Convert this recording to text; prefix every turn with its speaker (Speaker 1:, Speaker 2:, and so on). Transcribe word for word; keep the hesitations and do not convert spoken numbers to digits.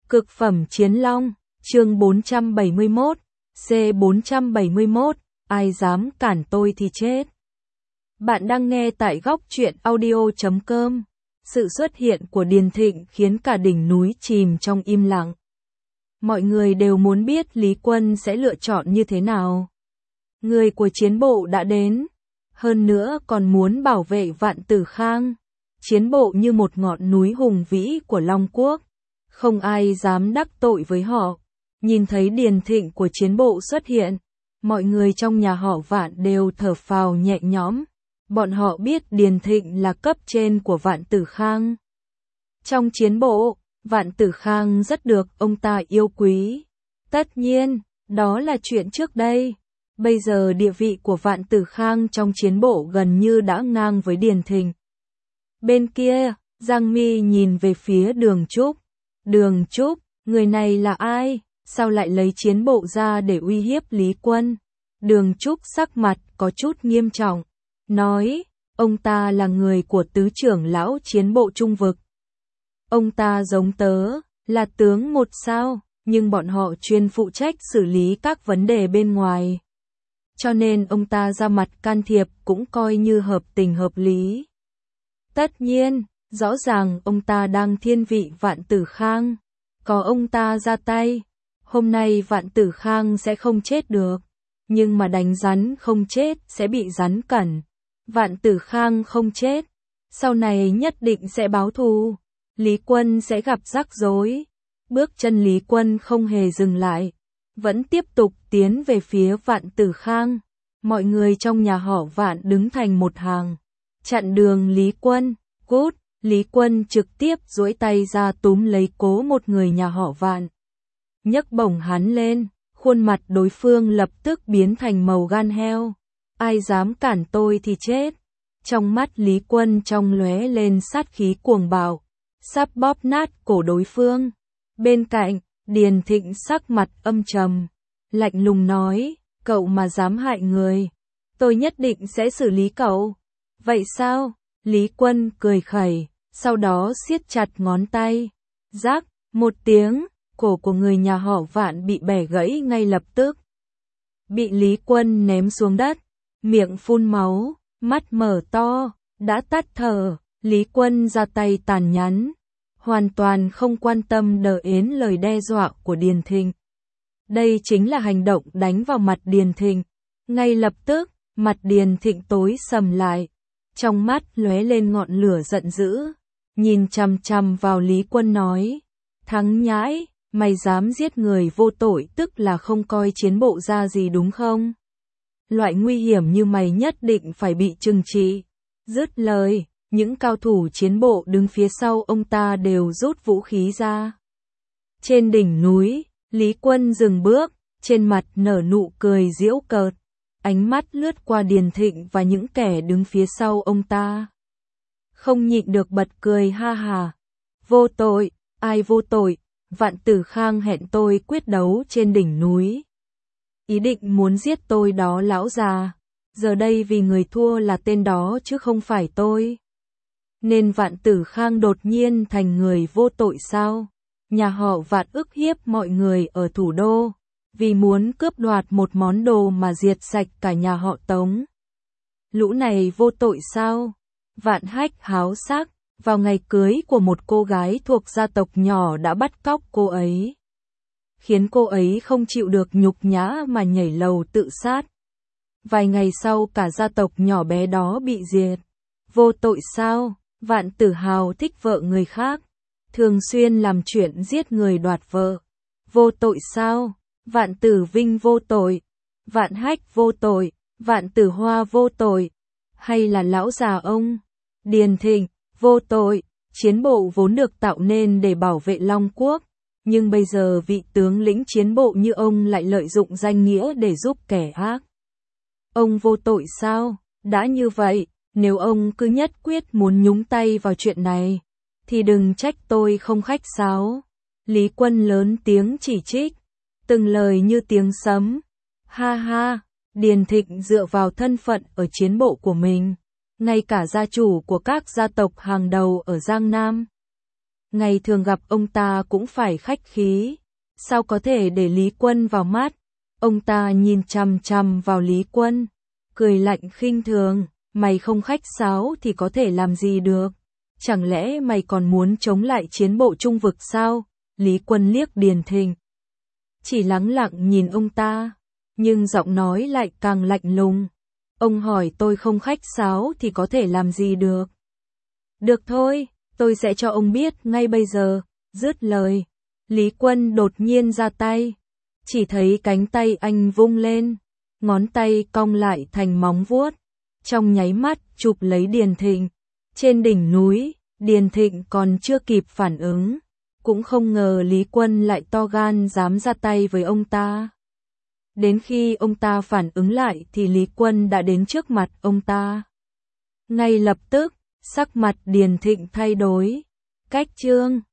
Speaker 1: Cực phẩm chiến long, chương bốn trăm bảy mươi mốt, C bốn trăm bảy mươi mốt, ai dám cản tôi thì chết. Bạn đang nghe tại góc truyện audio chấm com. Sự xuất hiện của Điền Thịnh khiến cả đỉnh núi chìm trong im lặng. Mọi người đều muốn biết Lý Quân sẽ lựa chọn như thế nào. Người của chiến bộ đã đến, hơn nữa còn muốn bảo vệ Vạn Tử Khang. Chiến bộ như một ngọn núi hùng vĩ của Long Quốc, không ai dám đắc tội với họ. Nhìn thấy Điền Thịnh của chiến bộ xuất hiện, mọi người trong nhà họ Vạn đều thở phào nhẹ nhõm. Bọn họ biết Điền Thịnh là cấp trên của Vạn Tử Khang. Trong chiến bộ, Vạn Tử Khang rất được ông ta yêu quý. Tất nhiên, đó là chuyện trước đây. Bây giờ địa vị của Vạn Tử Khang trong chiến bộ gần như đã ngang với Điền Thịnh. Bên kia, Giang Mi nhìn về phía Đường Trúc. Đường Trúc, người này là ai? Sao lại lấy chiến bộ ra để uy hiếp Lý Quân? Đường Trúc sắc mặt có chút nghiêm trọng, nói, ông ta là người của tứ trưởng lão chiến bộ Trung Vực. Ông ta giống tớ, là tướng một sao, nhưng bọn họ chuyên phụ trách xử lý các vấn đề bên ngoài. Cho nên ông ta ra mặt can thiệp cũng coi như hợp tình hợp lý. Tất nhiên, rõ ràng ông ta đang thiên vị Vạn Tử Khang. Có ông ta ra tay, hôm nay Vạn Tử Khang sẽ không chết được. Nhưng mà đánh rắn không chết sẽ bị rắn cẩn. Vạn Tử Khang không chết, sau này nhất định sẽ báo thù. Lý Quân sẽ gặp rắc rối. Bước chân Lý Quân không hề dừng lại, vẫn tiếp tục tiến về phía Vạn Tử Khang. Mọi người trong nhà họ Vạn đứng thành một hàng, chặn đường Lý Quân. Cút! Lý Quân trực tiếp duỗi tay ra túm lấy cố một người nhà họ Vạn, nhấc bổng hắn lên, khuôn mặt đối phương lập tức biến thành màu gan heo. Ai dám cản tôi thì chết. Trong mắt Lý Quân trong lóe lên sát khí cuồng bạo, sắp bóp nát cổ đối phương. Bên cạnh, Điền Thịnh sắc mặt âm trầm, lạnh lùng nói, cậu mà dám hại người, tôi nhất định sẽ xử lý cậu. Vậy sao? Lý Quân cười khẩy, sau đó siết chặt ngón tay. Rắc, một tiếng, cổ của người nhà họ Vạn bị bẻ gãy ngay lập tức. Bị Lý Quân ném xuống đất, miệng phun máu, mắt mở to, đã tắt thở. Lý Quân ra tay tàn nhẫn, hoàn toàn không quan tâm đến lời đe dọa của Điền Thịnh. Đây chính là hành động đánh vào mặt Điền Thịnh. Ngay lập tức, mặt Điền Thịnh tối sầm lại, trong mắt lóe lên ngọn lửa giận dữ, nhìn chằm chằm vào Lý Quân nói, thắng nhãi, mày dám giết người vô tội tức là không coi chiến bộ ra gì đúng không? Loại nguy hiểm như mày nhất định phải bị trừng trị. Dứt lời, những cao thủ chiến bộ đứng phía sau ông ta đều rút vũ khí ra. Trên đỉnh núi, Lý Quân dừng bước, trên mặt nở nụ cười giễu cợt, ánh mắt lướt qua Điền Thịnh và những kẻ đứng phía sau ông ta. Không nhịn được bật cười ha hà. Vô tội, ai vô tội? Vạn Tử Khang hẹn tôi quyết đấu trên đỉnh núi. Ý định muốn giết tôi đó lão già. Giờ đây vì người thua là tên đó chứ không phải tôi. Nên Vạn Tử Khang đột nhiên thành người vô tội sao? Nhà họ Vạn ức hiếp mọi người ở thủ đô, vì muốn cướp đoạt một món đồ mà diệt sạch cả nhà họ Tống. Lũ này vô tội sao? Vạn Hách háo sắc, vào ngày cưới của một cô gái thuộc gia tộc nhỏ đã bắt cóc cô ấy, khiến cô ấy không chịu được nhục nhã mà nhảy lầu tự sát. Vài ngày sau cả gia tộc nhỏ bé đó bị diệt. Vô tội sao? Vạn Tử Hào thích vợ người khác, thường xuyên làm chuyện giết người đoạt vợ. Vô tội sao? Vạn Tử Vinh vô tội, Vạn Hách vô tội, Vạn Tử Hoa vô tội, hay là lão già ông Điền Thịnh vô tội? Chiến bộ vốn được tạo nên để bảo vệ Long Quốc, nhưng bây giờ vị tướng lĩnh chiến bộ như ông lại lợi dụng danh nghĩa để giúp kẻ ác. Ông vô tội sao? Đã như vậy, nếu ông cứ nhất quyết muốn nhúng tay vào chuyện này, thì đừng trách tôi không khách sáo. Lý Quân lớn tiếng chỉ trích, từng lời như tiếng sấm. Ha ha, Điền Thịnh dựa vào thân phận ở chiến bộ của mình, ngay cả gia chủ của các gia tộc hàng đầu ở Giang Nam Ngày thường gặp ông ta cũng phải khách khí. Sao có thể để Lý Quân vào mắt? Ông ta nhìn chằm chằm vào Lý Quân, cười lạnh khinh thường, mày không khách sáo thì có thể làm gì được? Chẳng lẽ mày còn muốn chống lại chiến bộ trung vực sao? Lý Quân liếc Điền Thịnh, chỉ lắng lặng nhìn ông ta, nhưng giọng nói lại càng lạnh lùng. Ông hỏi tôi không khách sáo thì có thể làm gì được? Được thôi, tôi sẽ cho ông biết ngay bây giờ. Dứt lời, Lý Quân đột nhiên ra tay. Chỉ thấy cánh tay anh vung lên, ngón tay cong lại thành móng vuốt, trong nháy mắt chụp lấy Điền Thịnh. Trên đỉnh núi, Điền Thịnh còn chưa kịp phản ứng, cũng không ngờ Lý Quân lại to gan dám ra tay với ông ta. Đến khi ông ta phản ứng lại thì Lý Quân đã đến trước mặt ông ta. Ngay lập tức, sắc mặt Điền Thịnh thay đổi. Cách chương